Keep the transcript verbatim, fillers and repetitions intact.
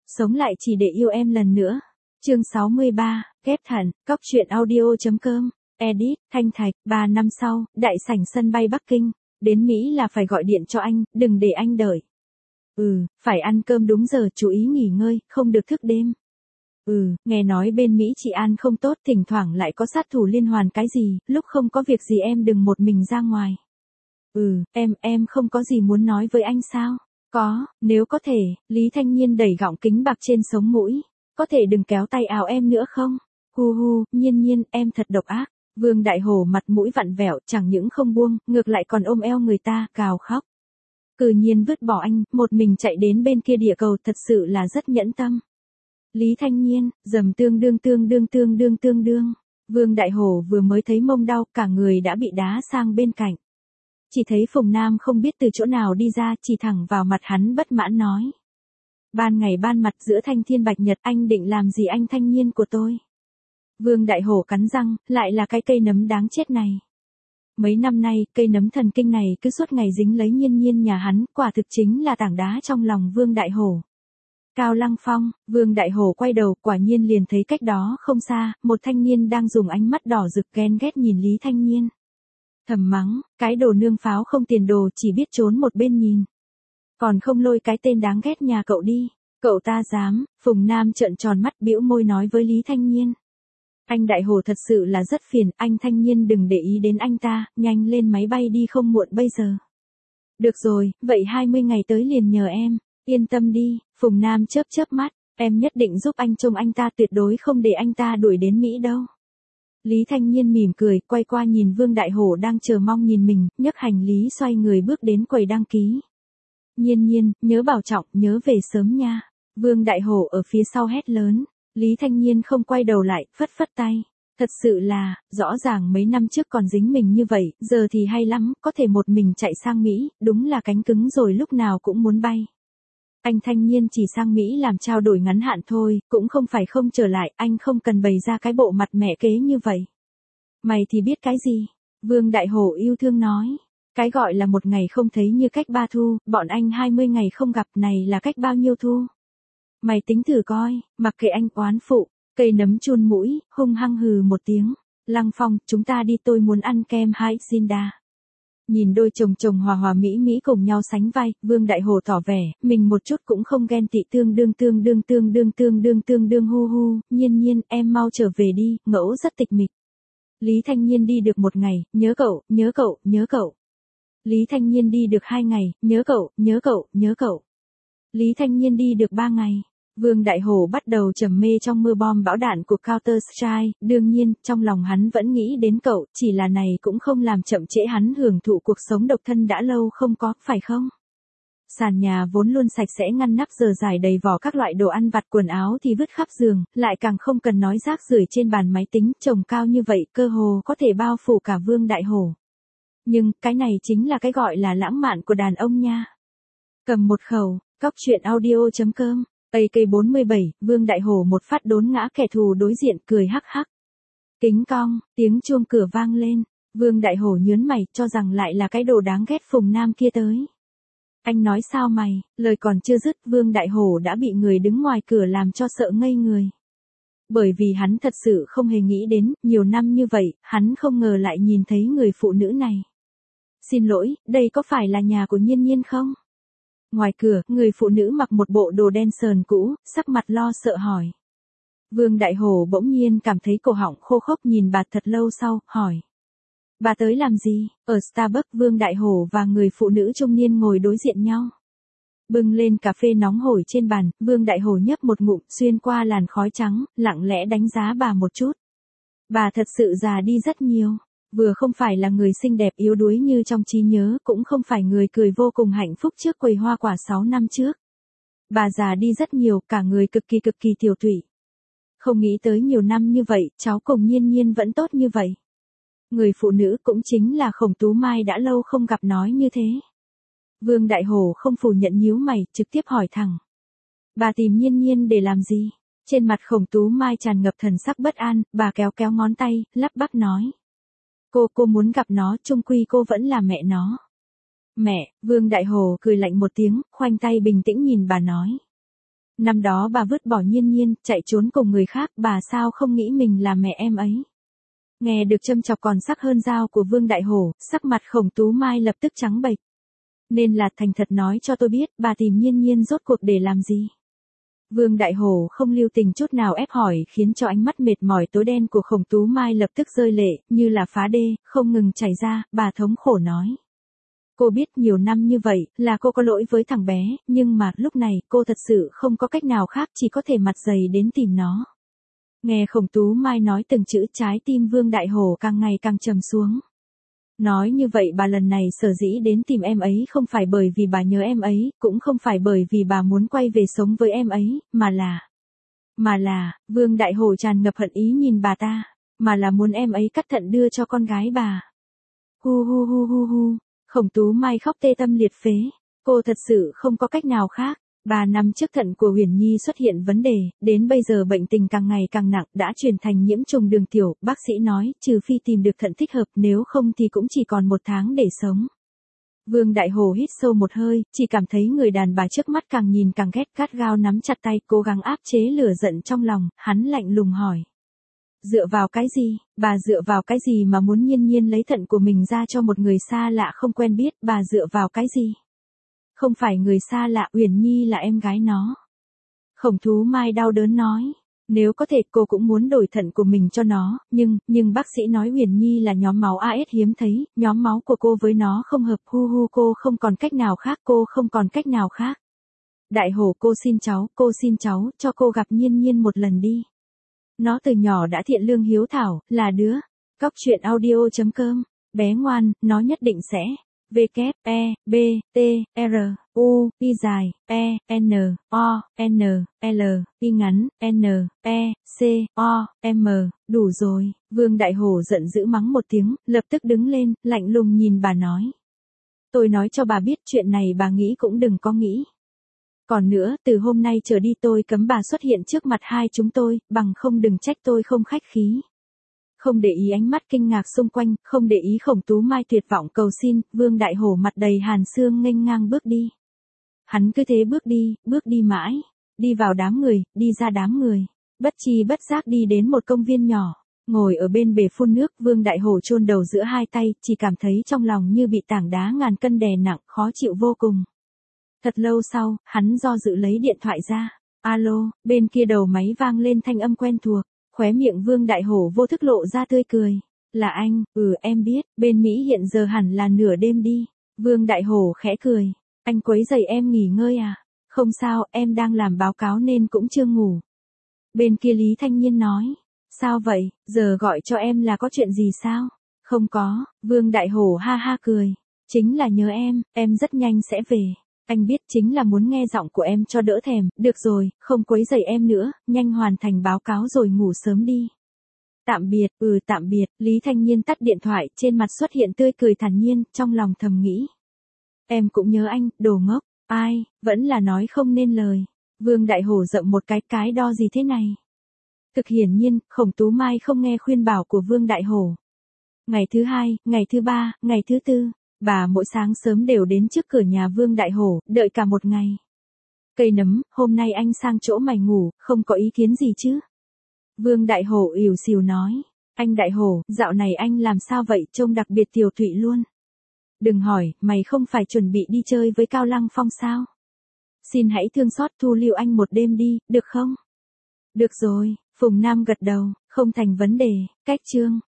Sống lại chỉ để yêu em lần nữa. Chương sáu mươi ba, ghép thận, cóc truyện audio.com, edit, Thanh Thạch, ba năm sau, đại sảnh sân bay Bắc Kinh. Đến Mỹ là phải gọi điện cho anh, đừng để anh đợi. Ừ, phải ăn cơm đúng giờ, chú ý nghỉ ngơi, không được thức đêm. Ừ, nghe nói bên Mỹ chị An không tốt, thỉnh thoảng lại có sát thủ liên hoàn cái gì, lúc không có việc gì em đừng một mình ra ngoài. Ừ, em, em không có gì muốn nói với anh sao? Có, nếu có thể, Lý Thanh Nhiên đẩy gọng kính bạc trên sống mũi. Có thể đừng kéo tay áo em nữa không? Hu hu, Nhiên Nhiên, em thật độc ác. Vương Đại Hổ mặt mũi vặn vẹo, chẳng những không buông, ngược lại còn ôm eo người ta, gào khóc. Cừ Nhiên vứt bỏ anh, một mình chạy đến bên kia địa cầu, thật sự là rất nhẫn tâm. Lý Thanh Nhiên, dầm tương đương tương đương tương đương tương đương. Vương Đại Hổ vừa mới thấy mông đau, cả người đã bị đá sang bên cạnh. Chỉ thấy Phùng Nam không biết từ chỗ nào đi ra, chỉ thẳng vào mặt hắn bất mãn nói. Ban ngày ban mặt giữa thanh thiên bạch nhật, anh định làm gì anh Thanh Nhiên của tôi? Vương Đại Hổ cắn răng, lại là cái cây nấm đáng chết này. Mấy năm nay, cây nấm thần kinh này cứ suốt ngày dính lấy Nhiên Nhiên nhà hắn, quả thực chính là tảng đá trong lòng Vương Đại Hổ. Cao Lăng Phong, Vương Đại Hổ quay đầu, quả nhiên liền thấy cách đó không xa, một thanh niên đang dùng ánh mắt đỏ rực ghen ghét nhìn Lý Thanh Nhiên. Thầm mắng, cái đồ nương pháo không tiền đồ, chỉ biết trốn một bên nhìn. Còn không lôi cái tên đáng ghét nhà cậu đi, cậu ta dám. Phùng Nam trợn tròn mắt bĩu môi nói với Lý Thanh Nhiên. Anh Đại Hổ thật sự là rất phiền, anh Thanh Nhiên đừng để ý đến anh ta, nhanh lên máy bay đi không muộn bây giờ. Được rồi, vậy hai mươi ngày tới liền nhờ em, yên tâm đi. Phùng Nam chớp chớp mắt, em nhất định giúp anh trông anh ta, tuyệt đối không để anh ta đuổi đến Mỹ đâu. Lý Thanh Nhiên mỉm cười, quay qua nhìn Vương Đại Hổ đang chờ mong nhìn mình, nhấc hành lý xoay người bước đến quầy đăng ký. Nhiên Nhiên, nhớ bảo trọng, nhớ về sớm nha. Vương Đại Hổ ở phía sau hét lớn. Lý Thanh Nhiên không quay đầu lại, phất phất tay. Thật sự là, rõ ràng mấy năm trước còn dính mình như vậy, giờ thì hay lắm, có thể một mình chạy sang Mỹ, đúng là cánh cứng rồi lúc nào cũng muốn bay. Anh Thanh Nhiên chỉ sang Mỹ làm trao đổi ngắn hạn thôi, cũng không phải không trở lại, anh không cần bày ra cái bộ mặt mẹ kế như vậy. Mày thì biết cái gì? Vương Đại Hổ yêu thương nói. Cái gọi là một ngày không thấy như cách ba thu, bọn anh hai mươi ngày không gặp này là cách bao nhiêu thu? Mày tính thử coi, mặc kệ anh oán phụ, cây nấm chun mũi, hung hăng hừ một tiếng. Lăng Phong, chúng ta đi, tôi muốn ăn kem hai Sinda. Nhìn đôi chồng chồng hòa hòa mỹ mỹ cùng nhau sánh vai, Vương Đại Hổ tỏ vẻ, mình một chút cũng không ghen tị, tương đương tương đương tương đương tương đương tương đương hu hu. Nhiên Nhiên, em mau trở về đi, ngẫu rất tịch mịch. Lý Thanh Nhiên đi được một ngày, nhớ cậu, nhớ cậu, nhớ cậu. Lý Thanh Nhiên đi được hai ngày, nhớ cậu, nhớ cậu, nhớ cậu. Lý Thanh Nhiên đi được ba ngày. Vương Đại Hổ bắt đầu trầm mê trong mưa bom bão đạn của Counter-Strike, đương nhiên, trong lòng hắn vẫn nghĩ đến cậu, chỉ là này cũng không làm chậm trễ hắn hưởng thụ cuộc sống độc thân đã lâu không có, phải không? Sàn nhà vốn luôn sạch sẽ ngăn nắp giờ dài đầy vỏ các loại đồ ăn vặt, quần áo thì vứt khắp giường, lại càng không cần nói rác rưởi trên bàn máy tính, chồng cao như vậy, cơ hồ có thể bao phủ cả Vương Đại Hổ. Nhưng, cái này chính là cái gọi là lãng mạn của đàn ông nha. Cầm một khẩu, cóc truyện audio.com. a ca bốn mươi bảy, Vương Đại Hổ một phát đốn ngã kẻ thù đối diện, cười hắc hắc. Kính cong, tiếng chuông cửa vang lên, Vương Đại Hổ nhớn mày, cho rằng lại là cái đồ đáng ghét Phùng Nam kia tới. Anh nói sao mày, lời còn chưa dứt, Vương Đại Hổ đã bị người đứng ngoài cửa làm cho sợ ngây người. Bởi vì hắn thật sự không hề nghĩ đến, nhiều năm như vậy, hắn không ngờ lại nhìn thấy người phụ nữ này. Xin lỗi, đây có phải là nhà của Nhiên Nhiên không? Ngoài cửa, người phụ nữ mặc một bộ đồ đen sờn cũ, sắc mặt lo sợ hỏi. Vương Đại Hổ bỗng nhiên cảm thấy cổ họng khô khốc, nhìn bà thật lâu sau, hỏi. Bà tới làm gì? Ở Starbucks, Vương Đại Hổ và người phụ nữ trung niên ngồi đối diện nhau. Bưng lên cà phê nóng hổi trên bàn, Vương Đại Hổ nhấp một ngụm, xuyên qua làn khói trắng, lặng lẽ đánh giá bà một chút. Bà thật sự già đi rất nhiều. Vừa không phải là người xinh đẹp yếu đuối như trong trí nhớ, cũng không phải người cười vô cùng hạnh phúc trước quầy hoa quả sáu năm trước. Bà già đi rất nhiều, cả người cực kỳ cực kỳ tiểu tụy. Không nghĩ tới nhiều năm như vậy, cháu cùng Nhiên Nhiên vẫn tốt như vậy. Người phụ nữ cũng chính là Khổng Tú Mai đã lâu không gặp nói như thế. Vương Đại Hổ không phủ nhận, nhíu mày, trực tiếp hỏi thẳng. Bà tìm Nhiên Nhiên để làm gì? Trên mặt Khổng Tú Mai tràn ngập thần sắc bất an, bà kéo kéo ngón tay, lắp bắp nói. Cô, cô muốn gặp nó, chung quy cô vẫn là mẹ nó. Mẹ, Vương Đại Hổ cười lạnh một tiếng, khoanh tay bình tĩnh nhìn bà nói. Năm đó bà vứt bỏ Nhiên Nhiên, chạy trốn cùng người khác, bà sao không nghĩ mình là mẹ em ấy. Nghe được châm chọc còn sắc hơn dao của Vương Đại Hổ, sắc mặt Khổng Tú Mai lập tức trắng bệch. Nên là thành thật nói cho tôi biết, bà tìm Nhiên Nhiên rốt cuộc để làm gì? Vương Đại Hổ không lưu tình chút nào ép hỏi, khiến cho ánh mắt mệt mỏi tối đen của Khổng Tú Mai lập tức rơi lệ, như là phá đê, không ngừng chảy ra, bà thống khổ nói. Cô biết nhiều năm như vậy, là cô có lỗi với thằng bé, nhưng mà lúc này cô thật sự không có cách nào khác, chỉ có thể mặt dày đến tìm nó. Nghe Khổng Tú Mai nói từng chữ, trái tim Vương Đại Hổ càng ngày càng trầm xuống. Nói như vậy bà lần này sở dĩ đến tìm em ấy không phải bởi vì bà nhớ em ấy, cũng không phải bởi vì bà muốn quay về sống với em ấy, mà là... Mà là, Vương Đại Hổ tràn ngập hận ý nhìn bà ta, mà là muốn em ấy cắt thận đưa cho con gái bà. Hu hu hu hu hu, Khổng Tú Mai khóc tê tâm liệt phế, cô thật sự không có cách nào khác. Ba năm trước thận của Huyền Nhi xuất hiện vấn đề, đến bây giờ bệnh tình càng ngày càng nặng, đã chuyển thành nhiễm trùng đường tiểu, bác sĩ nói, trừ phi tìm được thận thích hợp, nếu không thì cũng chỉ còn một tháng để sống. Vương Đại Hổ hít sâu một hơi, chỉ cảm thấy người đàn bà trước mắt càng nhìn càng ghét, gắt gao nắm chặt tay, cố gắng áp chế lửa giận trong lòng, hắn lạnh lùng hỏi. Dựa vào cái gì, bà dựa vào cái gì mà muốn Nhiên Nhiên lấy thận của mình ra cho một người xa lạ không quen biết, bà dựa vào cái gì? Không phải người xa lạ, Uyển Nhi là em gái nó. Khổng Tú Mai đau đớn nói, nếu có thể cô cũng muốn đổi thận của mình cho nó, nhưng, nhưng bác sĩ nói Uyển Nhi là nhóm máu a ét hiếm thấy, nhóm máu của cô với nó không hợp, hu hu cô không còn cách nào khác, cô không còn cách nào khác. Đại Hổ cô xin cháu, cô xin cháu, cho cô gặp Nhiên Nhiên một lần đi. Nó từ nhỏ đã thiện lương hiếu thảo, là đứa. Cóc truyện audio chấm com, bé ngoan, nó nhất định sẽ. W, E, B, T, R, U, Y dài, E, N, O, N, L, Y ngắn, N, E, C, O, M, đủ rồi. Vương Đại Hổ giận dữ mắng một tiếng, lập tức đứng lên, lạnh lùng nhìn bà nói. Tôi nói cho bà biết chuyện này bà nghĩ cũng đừng có nghĩ. Còn nữa, từ hôm nay trở đi tôi cấm bà xuất hiện trước mặt hai chúng tôi, bằng không đừng trách tôi không khách khí. Không để ý ánh mắt kinh ngạc xung quanh, không để ý Khổng Tú Mai tuyệt vọng cầu xin, Vương Đại Hổ mặt đầy hàn xương nghênh ngang bước đi. Hắn cứ thế bước đi, bước đi mãi, đi vào đám người, đi ra đám người, bất chi bất giác đi đến một công viên nhỏ, ngồi ở bên bể phun nước, Vương Đại Hổ chôn đầu giữa hai tay, chỉ cảm thấy trong lòng như bị tảng đá ngàn cân đè nặng, khó chịu vô cùng. Thật lâu sau, hắn do dự lấy điện thoại ra. Alo, bên kia đầu máy vang lên thanh âm quen thuộc. Khóe miệng Vương Đại Hổ vô thức lộ ra tươi cười. Là anh, ừ em biết, bên Mỹ hiện giờ hẳn là nửa đêm đi. Vương Đại Hổ khẽ cười. Anh quấy rầy em nghỉ ngơi à? Không sao, em đang làm báo cáo nên cũng chưa ngủ. Bên kia Lý Thanh Nhiên nói. Sao vậy, giờ gọi cho em là có chuyện gì sao? Không có, Vương Đại Hổ ha ha cười. Chính là nhớ em, em rất nhanh sẽ về. Anh biết chính là muốn nghe giọng của em cho đỡ thèm, được rồi, không quấy rầy em nữa, nhanh hoàn thành báo cáo rồi ngủ sớm đi. Tạm biệt, ừ tạm biệt, Lý Thanh Nhiên tắt điện thoại, trên mặt xuất hiện tươi cười thản nhiên, trong lòng thầm nghĩ. Em cũng nhớ anh, đồ ngốc, ai, vẫn là nói không nên lời. Vương Đại Hổ rậm một cái, cái đo gì thế này? Thực hiển nhiên, Khổng Tú Mai không nghe khuyên bảo của Vương Đại Hổ. Ngày thứ hai, ngày thứ ba, ngày thứ tư. Bà mỗi sáng sớm đều đến trước cửa nhà Vương Đại Hổ, đợi cả một ngày. Cây nấm, hôm nay anh sang chỗ mày ngủ, không có ý kiến gì chứ? Vương Đại Hổ ỉu xìu nói. Anh Đại Hổ, dạo này anh làm sao vậy, trông đặc biệt tiều tụy luôn. Đừng hỏi, mày không phải chuẩn bị đi chơi với Cao Lăng Phong sao? Xin hãy thương xót thu lưu anh một đêm đi, được không? Được rồi, Phùng Nam gật đầu, không thành vấn đề, cách chương.